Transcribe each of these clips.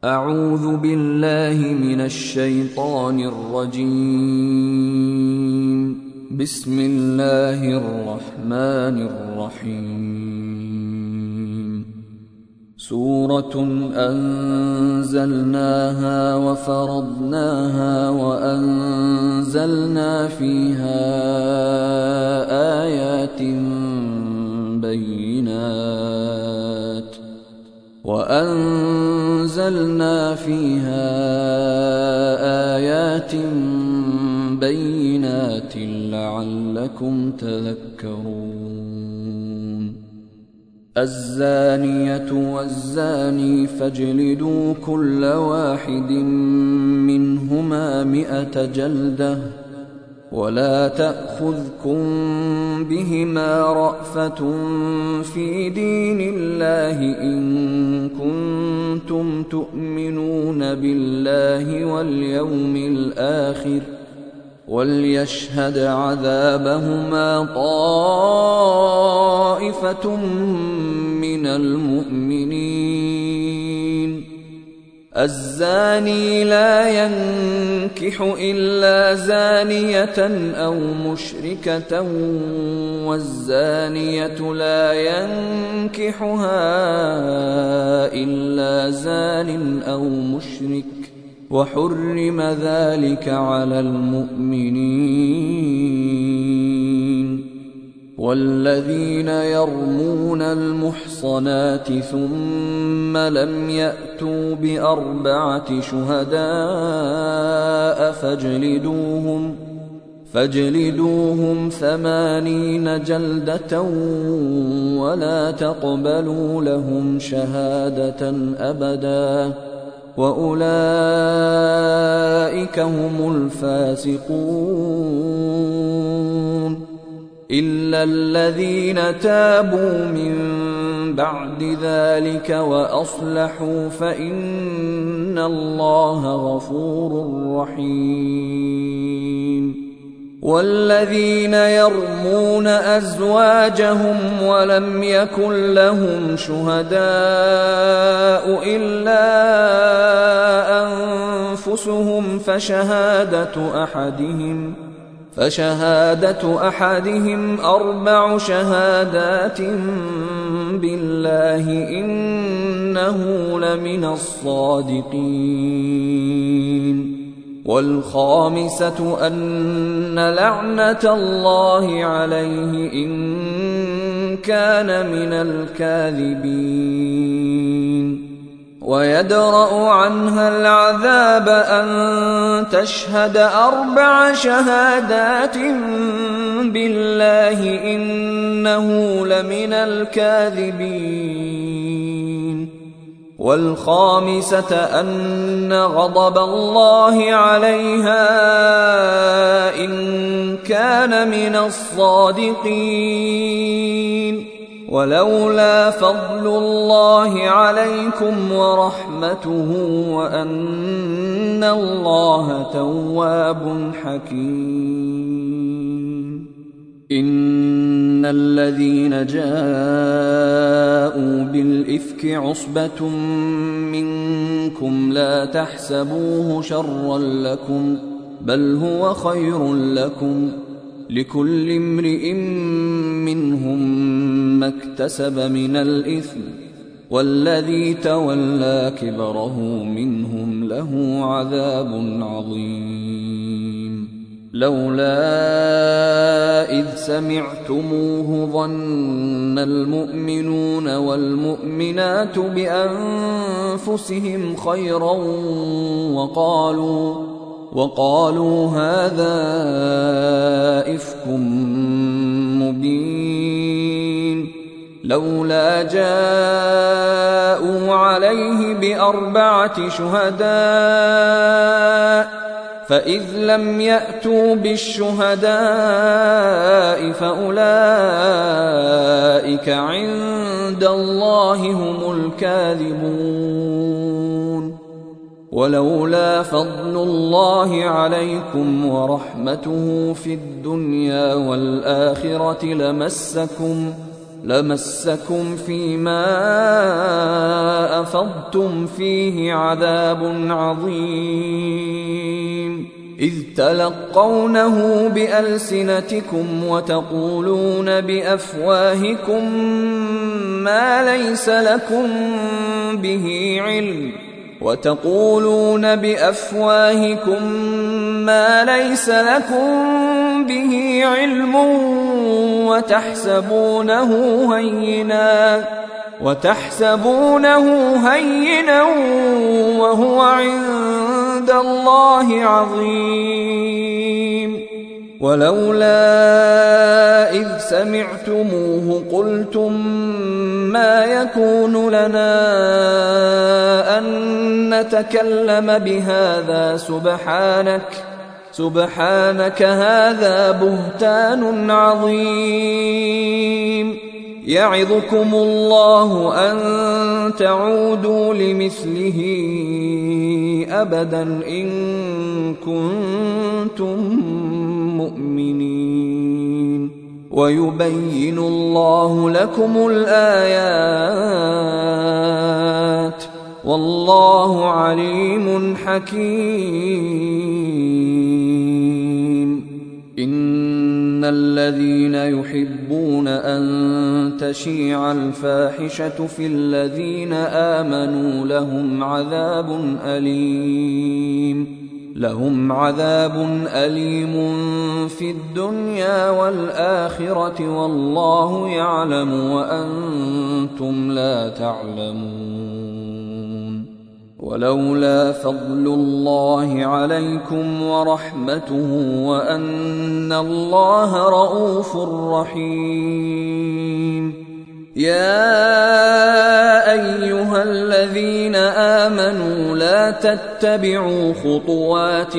أعوذ بالله من الشيطان الرجيم. بسم الله الرحمن الرحيم. سورة أنزلناها وفرضناها وأنزلنا فيها آيات بينات لعلكم تذكرون. الزانية والزاني فاجلدوا كل واحد منهما 100 جلدة، ولا تأخذكم بهما رأفة في دين الله إن كنتم تؤمنون بالله واليوم الآخر، وليشهد عذابهما طائفة من المؤمنين. الزاني لا ينكح إلا زانية أو مشركة، والزانية لا ينكحها إلا زان أو مشرك، وحرم ذلك على المؤمنين. والذين يرمون المحصنات ثم لم يأتوا ب4 شهداء فاجلدوهم 80 جلدة، ولا تقبلوا لهم شهادة أبدا، وأولئك هم الفاسقون. إلا الذين تابوا من بعد ذلك وأصلحوا فإن الله غفور رحيم. والذين يرمون أزواجهم ولم يكن لهم شهداء إلا أنفسهم فشهادة أحدهم 4 شهادات بالله إنه لمن الصادقين. والخامسة أن لعنة الله عليه إن كان من الكاذبين. ويدرأ عنها العذاب أن تشهد 4 شهادات بالله إنه لمن الكاذبين. والخامسة أن غضب الله عليها إن كان من الصادقين. ولولا فضل الله عليكم ورحمته وأن الله تواب حكيم. إن الذين جاءوا بالإفك عصبة منكم لا تحسبوه شرا لكم، بل هو خير لكم، لكل امرئ منهم ما اكتسب من الإثم، والذي تولى كبره منهم له عذاب عظيم. لولا إذ سمعتموه ظن المؤمنون والمؤمنات بأنفسهم خيرا وقالوا هذا إفك مبين. لولا جاءوا عليه ب4 شهداء فإذ لم يأتوا بالشهداء فأولئك عند الله هم الكاذبون. ولولا فضل الله عليكم ورحمته في الدنيا والآخرة لمسكم فيما أفضتم فيه عذاب عظيم إذ تلقونه بألسنتكم وتقولون بأفواهكم ما ليس لكم به علم وتحسبونه هينا وهو عند الله عظيم ولولا إذ سمعتموه قلتم ما يكون لنا أن نتكلم بهذا سبحانك هذا بهتان عظيم يعظكم الله أن تعودوا لمثله أبدا إن كنتم مؤمنين ويبين الله لكم الآيات والله عليم حكيم إن الذين يحبون أن تشيع الفاحشة في الذين آمنوا لهم عذاب أليم في الدنيا والآخرة والله يعلم وأنتم لا تعلمون ولولا فضل الله عليكم ورحمته وأن الله رؤوف رحيم يا أيها الذين آمنوا لا تتبعوا خطوات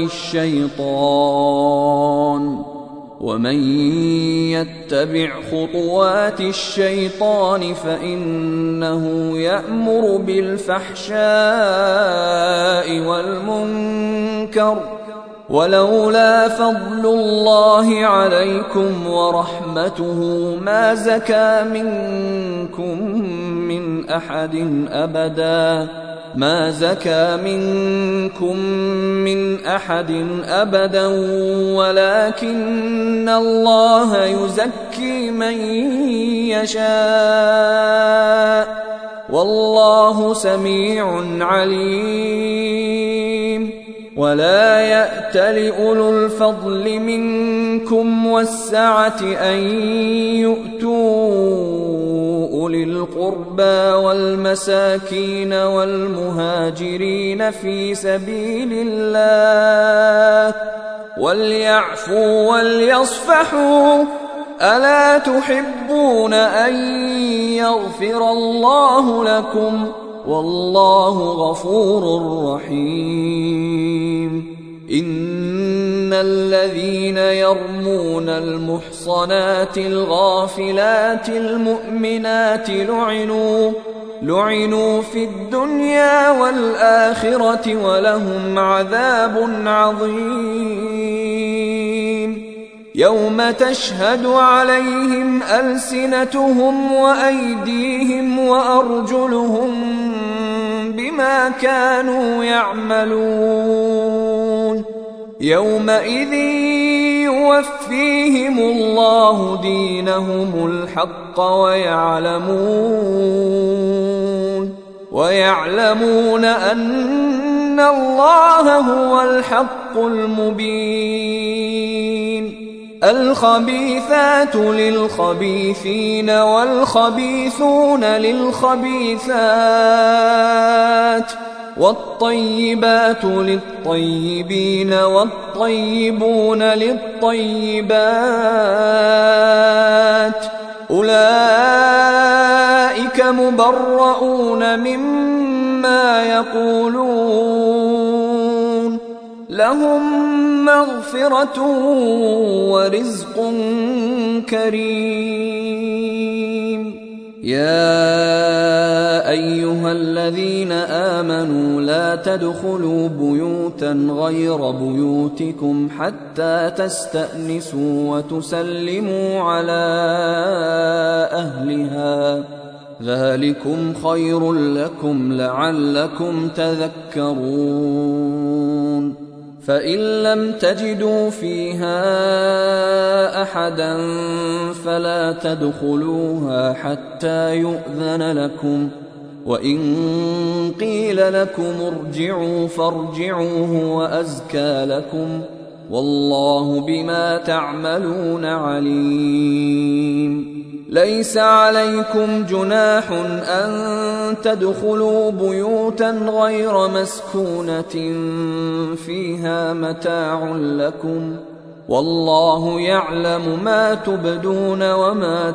الشيطان ومن يتبع خطوات الشيطان فإنه يأمر بالفحشاء والمنكر ولولا فضل الله عليكم ورحمته ما زكى منكم من أحد أبدا ولكن الله يزكي من يشاء والله سميع عليم ولا يأتل أولو الفضل منكم والسعة أن يؤتوا أولي القربى والمساكين والمهاجرين في سبيل الله وليعفوا وليصفحوا ألا تحبون أن يغفر الله لكم والله غفور رحيم إن الذين يرمون المحصنات الغافلات المؤمنات لعنوا في الدنيا والآخرة ولهم عذاب عظيم يوم تشهد عليهم ألسنتهم وأيديهم وأرجلهم بما كانوا يعملون يومئذ يوفيهم الله دينهم الحق ويعلمون أن الله هو الحق المبين الخبيثات للخبيثين والخبيثون للخبيثات والطيبات للطيبين والطيبون للطيبات أولئك مبرؤون مما يقولون لهم مغفرة ورزق كريم يا أيها الذين آمنوا لا تدخلوا بيوتا غير بيوتكم حتى تستأنسوا وتسلموا على أهلها ذلكم خير لكم لعلكم تذكرون فإن لم تجدوا فيها أحدا فلا تدخلوها حتى يؤذن لكم وإن قيل لكم ارجعوا فارجعوا هو أزكى لكم والله بما تعملون عليم ليس عليكم جناح أن تدخلوا بيوتا غير مسكونة فيها متاع لكم والله يعلم ما تبدون وما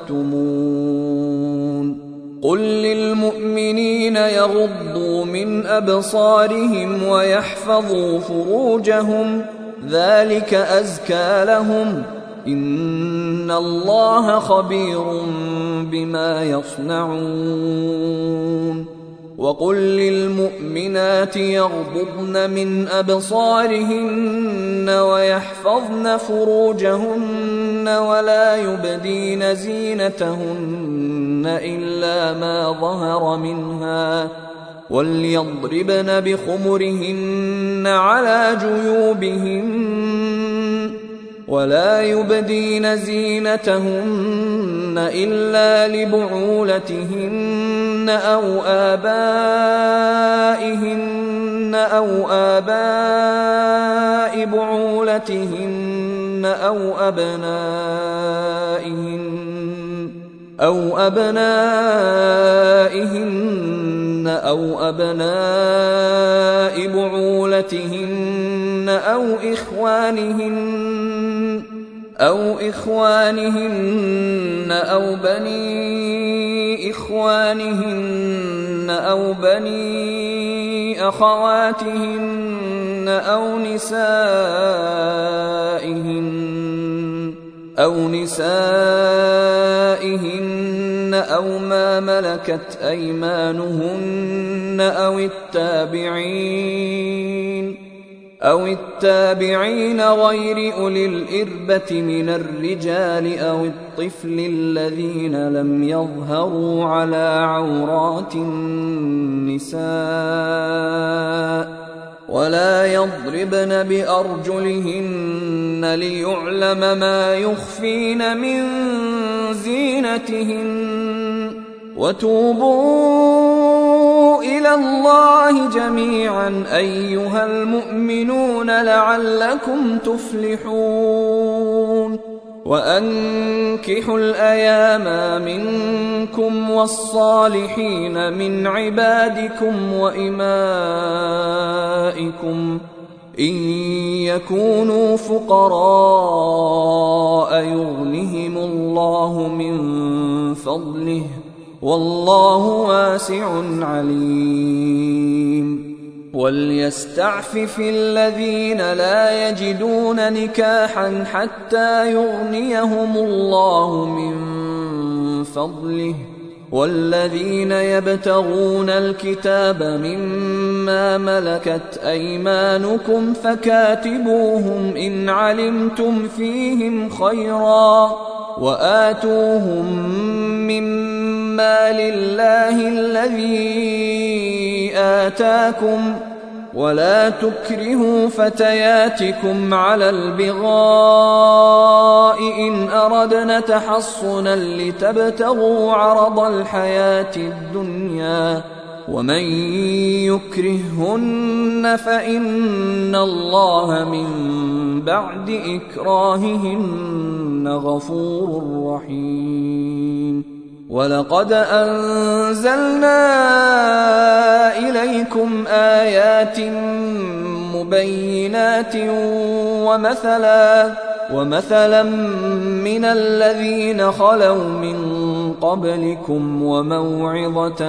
تكتمون قل للمؤمنين يغضوا من أبصارهم ويحفظوا فروجهم ذلك أزكى لهم إن الله خبير بما يصنعون وقل للمؤمنات يغضضن من أبصارهن ويحفظن فروجهن ولا يبدين زينتهن إلا ما ظهر منها وليضربن بخمرهن على جيوبهن ولا يبدين زينتهن إلا لبعولتهن أو آباء بعولتهن أو أبنائهن أو أبناء بعولتهن أو إخوانهن أو بني إخوانهن أو بني أخواتهن أو نسائهن أو ما ملكت أيمانهن أو التابعين غير أولي الإربة من الرجال أو الطفل الذين لم يظهروا على عورات النساء ولا يضربن بأرجلهن ليعلم ما يخفين من زينتهن وتوبوا إلى الله جميعا أيها المؤمنون لعلكم تفلحون وأنكحوا الأيام منكم والصالحين من عبادكم وإمائكم إن يكونوا فقراء يغنهم الله من فضله والله واسع عليم وليستعفف الذين لا يجدون نكاحا حتى يغنيهم الله من فضله والذين يبتغون الكتاب مما ملكت أيمانكم فكاتبوهم إن علمتم فيهم خيرا وآتوهم مما لله الذي آتاكم ولا تكرهوا فتياتكم على البغاء إن أردنا تحصنا لتبتغوا عرض الحياة الدنيا ومن يكرههن فإن الله من بعد إكراههن غفور رحيم ولقد أنزلنا إليكم آيات مبينات ومثلا من الذين خلوا من قبلكم وموعظة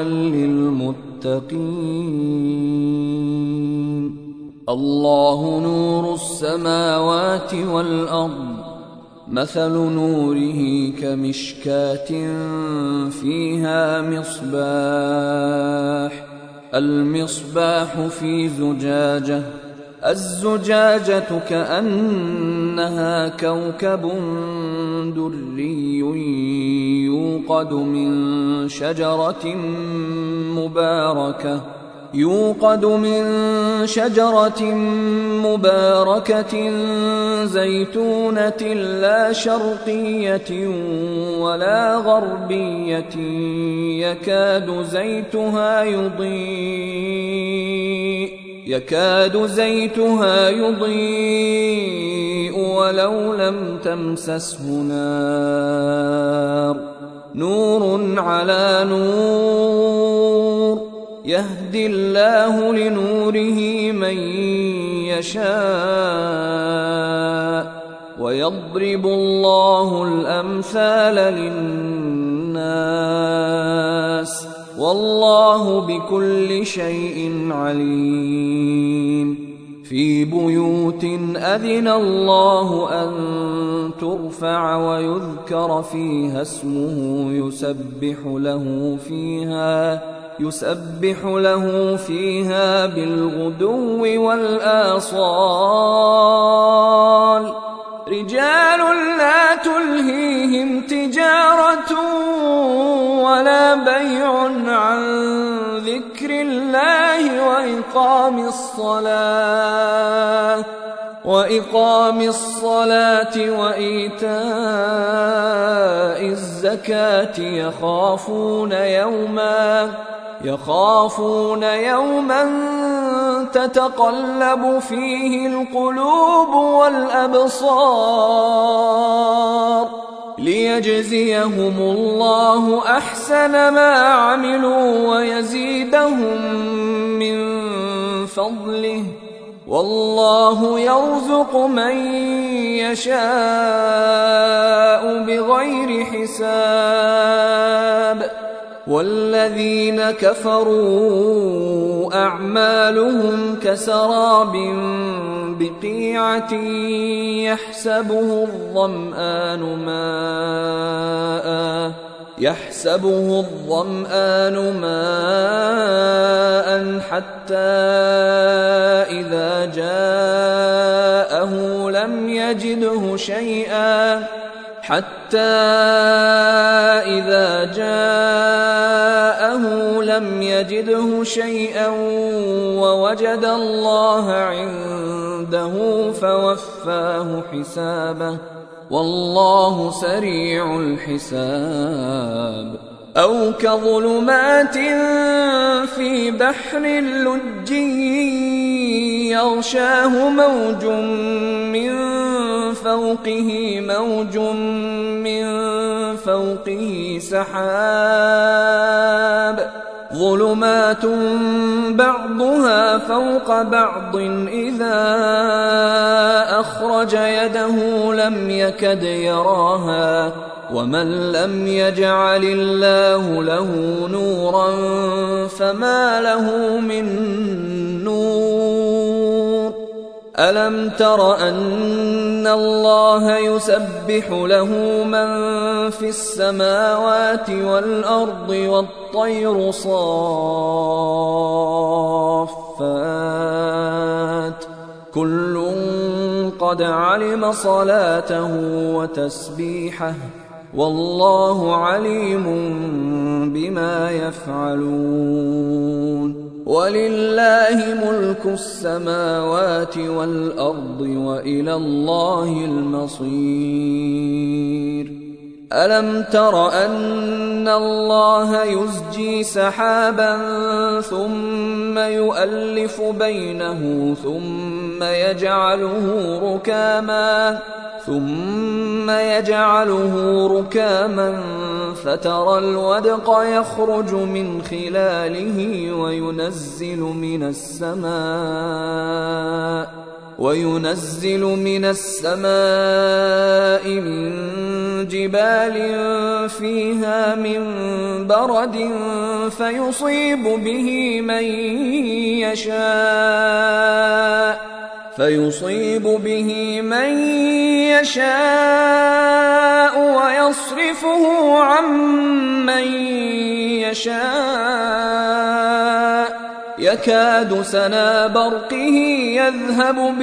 للمتقين الله نور السماوات والأرض مثل نوره كمشكاة فيها مصباح، المصباح في زجاجة، الزجاجة كأنها كوكب دري يوقد من شجرة مباركة زيتونة لا شرقية ولا غربية يكاد زيتها يضيء ولو لم تمسسه نار، نور على نور، يهدي الله لنوره من يشاء، ويضرب الله الأمثال للناس، والله بكل شيء عليم. في بيوت أذن الله أن ترفع ويذكر فيها اسمه يسبح له فيها بالغدو والآصال، رجال لا تلهيهم تجارة ولا بيع عن ذكر الله وإقام الصلاة وإيتاء الزكاة، يخافون يوما تتقلب فيه القلوب والأبصار، ليجزيهم الله أحسن ما عملوا ويزيدهم من فضله، والله يرزق من يشاء بغير حساب. والذين كفروا أعمالهم كسراب بقيعة يحسبه الظمآن ماء حتى إذا جاءه لم يجده شيئا ووجد الله عنده فوفاه حسابه، والله سريع الحساب. أو كظلمات في بحر لجي يغشاه موج من فوقه سحاب، ظلمات بعضها فوق بعض إذا أخرج يده لم يكد يراها، ومن لم يجعل الله له نورا فما له من نور. ألم تر أن الله يسبح له من في السماوات والأرض والطير صافات، كل قد علم صلاته وتسبيحه، والله عليم بما يفعلون. ولله ملك السماوات والأرض وإلى الله المصير. ألم تر أن الله يزجي سحابا ثم يؤلف بينه ثم يجعله ركاما فترى الودق يخرج من خلاله وينزل من السماء من جبال فيها من برد فيصيب به من يشاء فيصيب به من يشاء ويصرفه عن من يشاء يكاد سنا برقه يذهب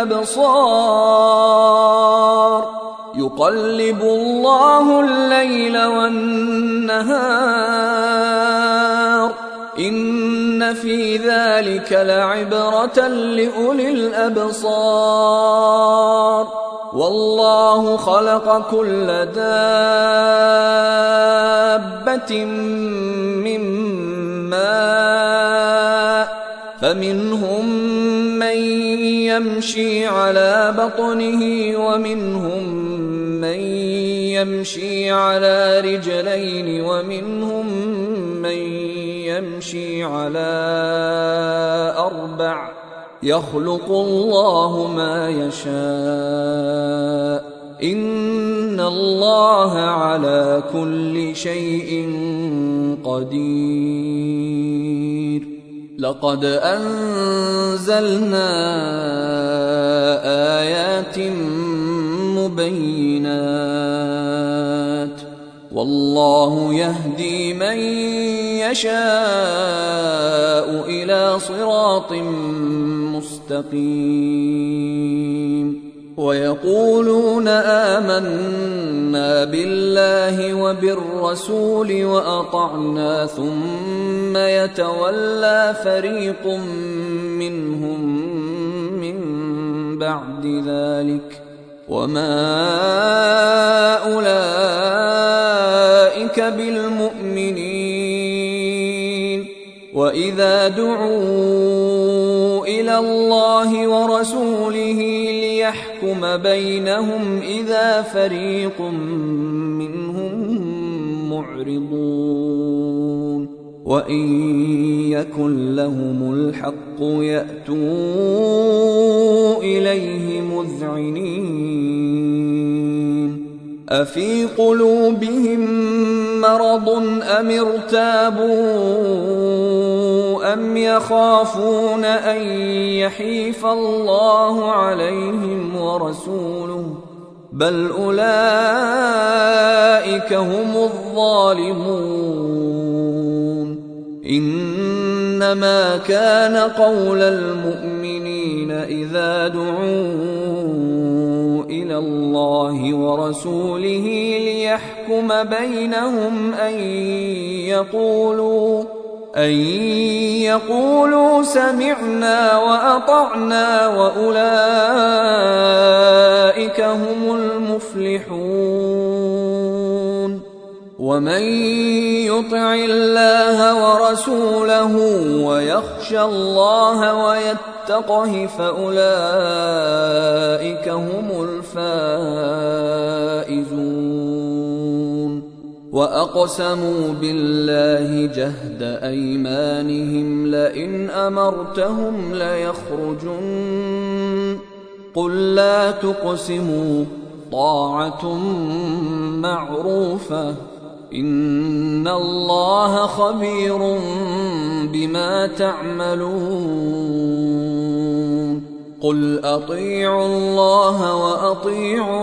بالأبصار يقلب الله الليل والنهار إن في ذلك لعبرة لأولي الأبصار والله خلق كل دابة من ماء فمنهم من يمشي على بطنه ومنهم من يمشي على رجلين ومنهم من يمشي على أربع يخلق الله ما يشاء إن الله على كل شيء قدير لقد أنزلنا آيات مبينات والله يهدي من يشاء إلى صراط مستقيم ويقولون آمنا بالله وبالرسول وأطعنا ثم يتولى فريق منهم من بعد ذلك وما أولئك بالمؤمنين وإذا دعوا إلى الله ورسوله ليحكم بينهم إذا فريق منهم معرضون وإن يكن لهم الحق يأتوا إليه مذعنين أفي قلوبهم مرض أم ارتابوا أم يخافون أن يحيف الله عليهم ورسوله بل أولئك هم الظالمون إنما كان قول المؤمنين إذا دعوا إلى الله ورسوله ليحكم بينهم أن يقولوا سمعنا وأطعنا وأولئك هم المفلحون ومن يطع الله ورسوله ويخشى الله ويتقه فأولئك هم الفائزون وأقسموا بالله جهد أيمانهم لئن أمرتهم ليخرجن قل لا تقسموا طاعة معروفة إن الله خبير بما تعملون قل أطيعوا الله وأطيعوا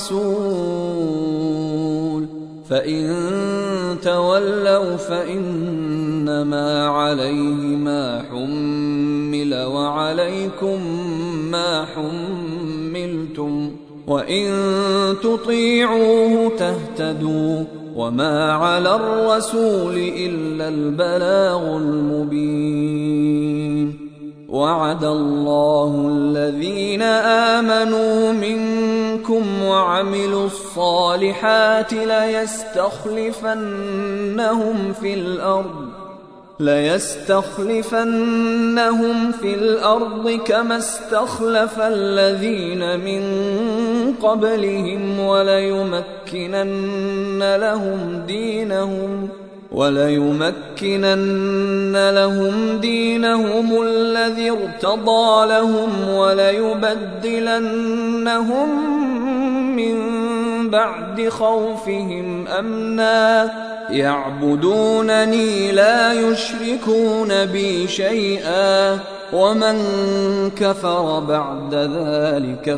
الرسول فإن تولوا فإنما عليه ما حمل وعليكم ما حملتم وإن تطيعوه تهتدوا وما على الرسول إلا البلاغ المبين وعد الله الذين آمنوا منكم وعملوا الصالحات ليستخلفنهم في الأرض كما استخلف الذين من قبلهم وليمكنن لهم دينهم الذي ارتضى لهم وليبدلنهم من بعد خوفهم أمنا يعبدونني لا يشركون بي شيئا ومن كفر بعد ذلك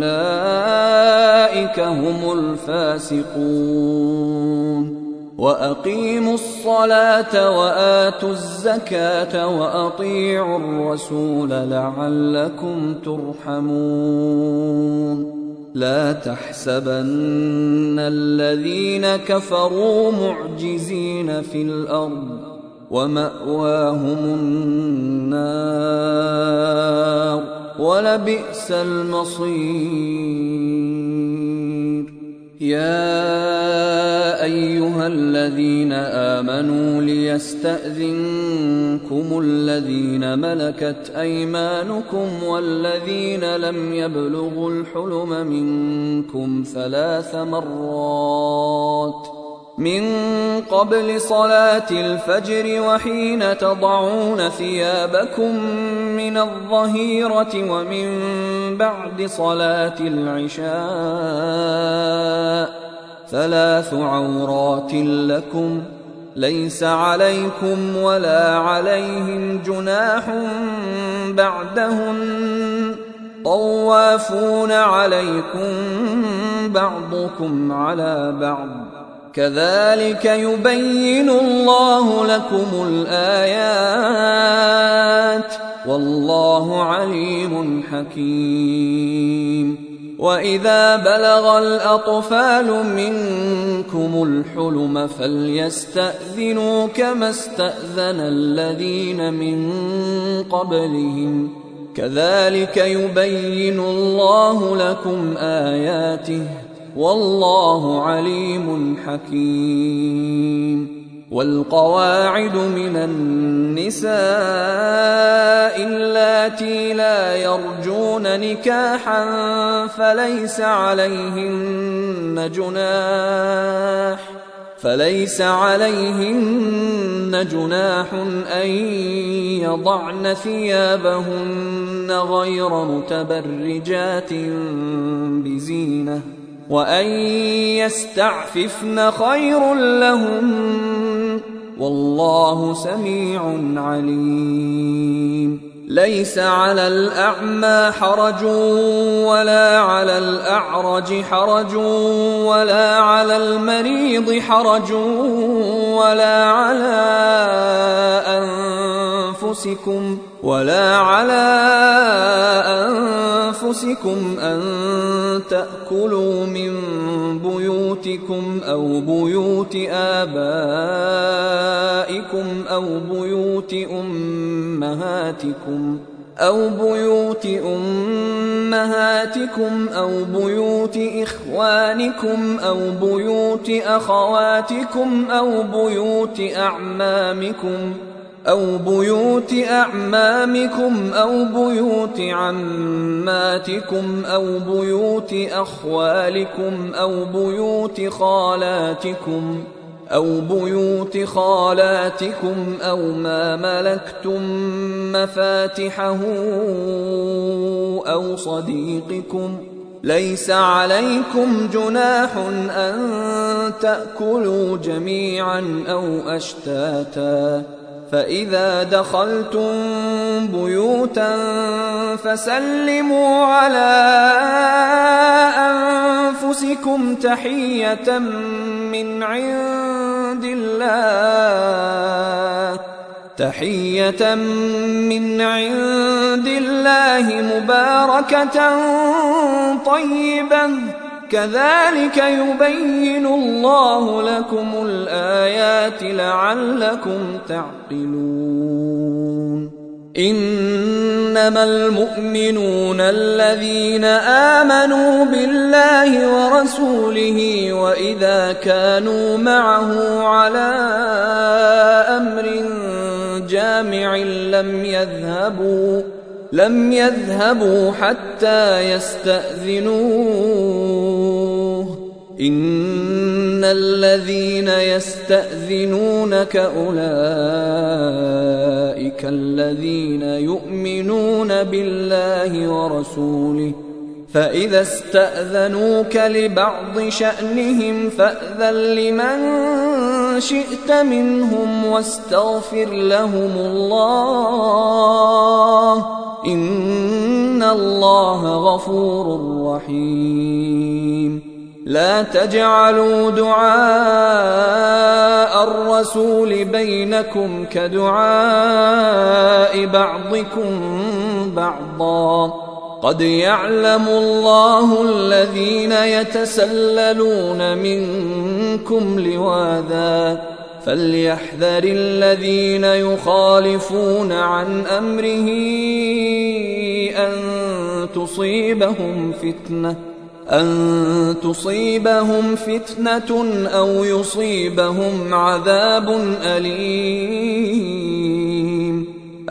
فأولئك هم الفاسقون وأقيموا الصلاة وآتوا الزكاة وأطيعوا الرسول لعلكم ترحمون لا تحسبن الذين كفروا معجزين في الأرض ومأواهم النار ولبئس المصير يا أيها الذين آمنوا ليستأذنكم الذين ملكت أيمانكم والذين لم يبلغوا الحلم منكم 3 مرات من قبل صلاة الفجر وحين تضعون ثيابكم من الظهيرة ومن بعد صلاة العشاء 3 عورات لكم ليس عليكم ولا عليهم جناح بعدهن طوافون عليكم بعضكم على بعض كذلك يبين الله لكم الآيات والله عليم حكيم وإذا بلغ الأطفال منكم الحلم فليستأذنوا كما استأذن الذين من قبلهم كذلك يبين الله لكم آياته والله عليم حكيم والقواعد من النساء اللاتي لا يرجون نكاحا فليس عليهن جناح أن يضعن ثيابهن غير متبرجات بزينة وأن يستعففن خير لهم والله سميع عليم ليس على الأعمى حرج ولا على الأعرج حرج ولا على المريض حرج ولا على أنفسكم أن تأكلوا من بيوتكم أو بيوت آبائكم أو بيوت أمهاتكم أو بيوت إخوانكم أو بيوت أخواتكم أو بيوت أعمامكم أو بيوت عماتكم أو بيوت أخوالكم أو بيوت خالاتكم أو ما ملكتم مفاتحه أو صديقكم ليس عليكم جناح أن تأكلوا جميعا أو أشتاتا فإذا دخلتم بيوتا فسلموا على أنفسكم تحية من عند الله مباركة طيبة كذلك يبين الله لكم الآيات لعلكم تعقلون إنما المؤمنون الذين آمنوا بالله ورسوله وإذا كانوا معه على أمر جامع لم يذهبوا حتى يستأذنوه إن الذين يستأذنونك أولئك الذين يؤمنون بالله ورسوله فإذا استأذنوك لبعض شأنهم فأذن لمن شئت منهم واستغفر لهم الله إن الله غفور رحيم. لا تجعلوا دعاء الرسول بينكم كدعاء بعضكم بعضا قد يعلم الله الذين يتسللون منكم لواذا فليحذر الذين يخالفون عن أمره أن تصيبهم فتنة أو يصيبهم عذاب أليم.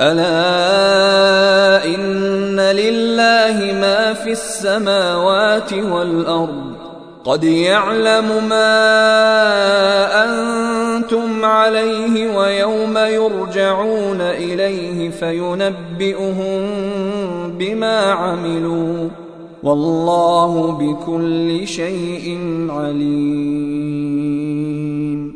ألا إن لله ما في السماوات والأرض قد يعلم ما أنتم عليه ويوم يرجعون إليه فينبئهم بما عملوا والله بكل شيء عليم.